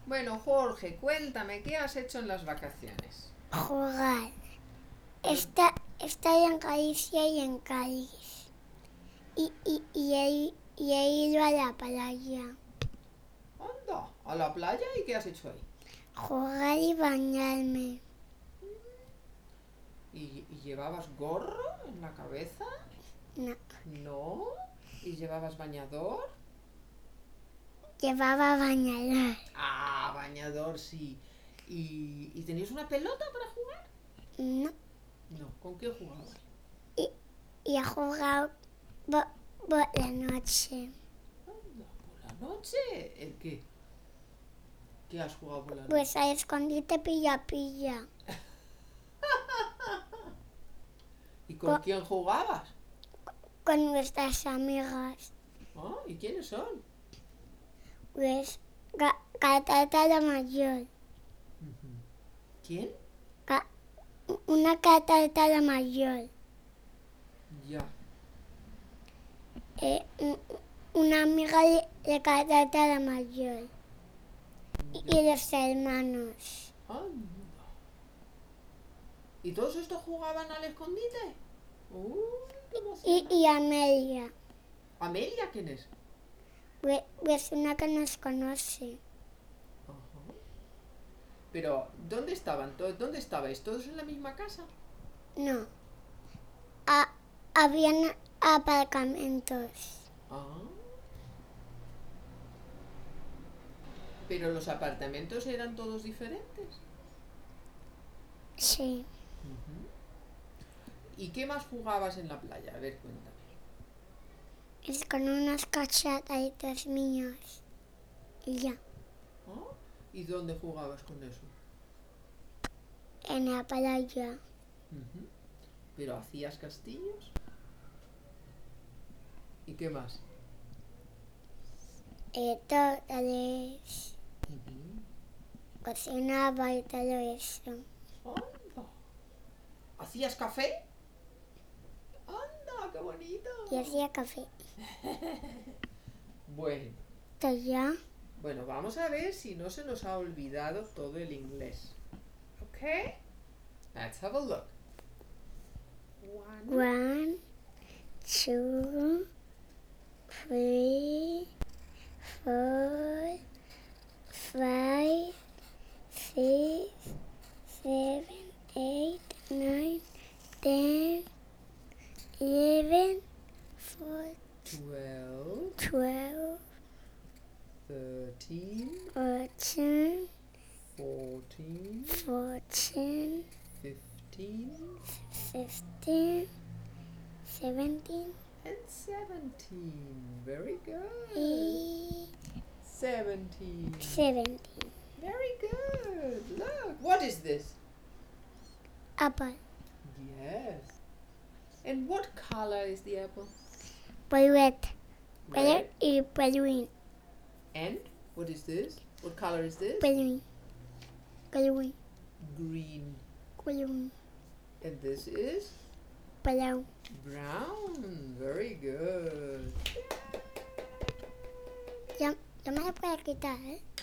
Bueno, Jorge, cuéntame, ¿qué has hecho en las vacaciones? Jugar. Pero, Está en Galicia y en Cádiz. Y he ido a la playa. anda, a la playa y ¿qué has hecho ahí? Jugar y bañarme. ¿Y llevabas gorro en la cabeza? No. No. ¿Y llevabas bañador? Llevaba bañador. Ah, bañador, sí. ¿Y tenías una pelota para jugar? No. No, ¿con qué jugabas? Y he jugado por la noche. Anda, por la noche. ¿El qué? ¿Qué has jugado por la noche? Pues a escondite pilla. ¿Y con quién jugabas? Con nuestras amigas. Ah, ¿y quiénes son? Pues Catata la mayor. ¿Quién? Una Catata la mayor. Ya. Una amiga de Catata la mayor. Y los hermanos. Anda. ¿Y todos estos jugaban al escondite? ¡Qué emocionante! Y Amelia. ¿Amelia quién es? Pues una que nos conoce. Ajá. Pero, ¿dónde estaban? ¿Dónde estabais? ¿Todos en la misma casa? No. Habían aparcamentos. Ah. Pero los apartamentos eran todos diferentes. Sí. ¿Y qué más jugabas en la playa? A ver, cuéntame. Es con unos cachataditos míos. Y ya. ¿Ah? ¿Y dónde jugabas con eso? En la playa. ¿Pero hacías castillos? ¿Y qué más? Torres. Cocinaba y todo eso. ¡Anda! ¿Hacías café? ¡Anda, qué bonito! Y hacía café. Bueno, Ya. bueno, vamos a ver si no se nos ha olvidado todo el inglés. ¿Ok? Let's have a look. 1, 2, 3, 4, 5, 6, 7, 8, 9, 10, 11, 12, 12, 13, 14, 14, 14, 15, 15, 17, and 17. Very good. 17. 17. Very good. Look, what is this? Apple. Yes. And what color is the apple? Red. Red. Y peluín. And what is this? What color is this? Peluín. Green. Peluín. And this is? Brown. Brown. Very good. Ya me la puedo quitar, ¿eh?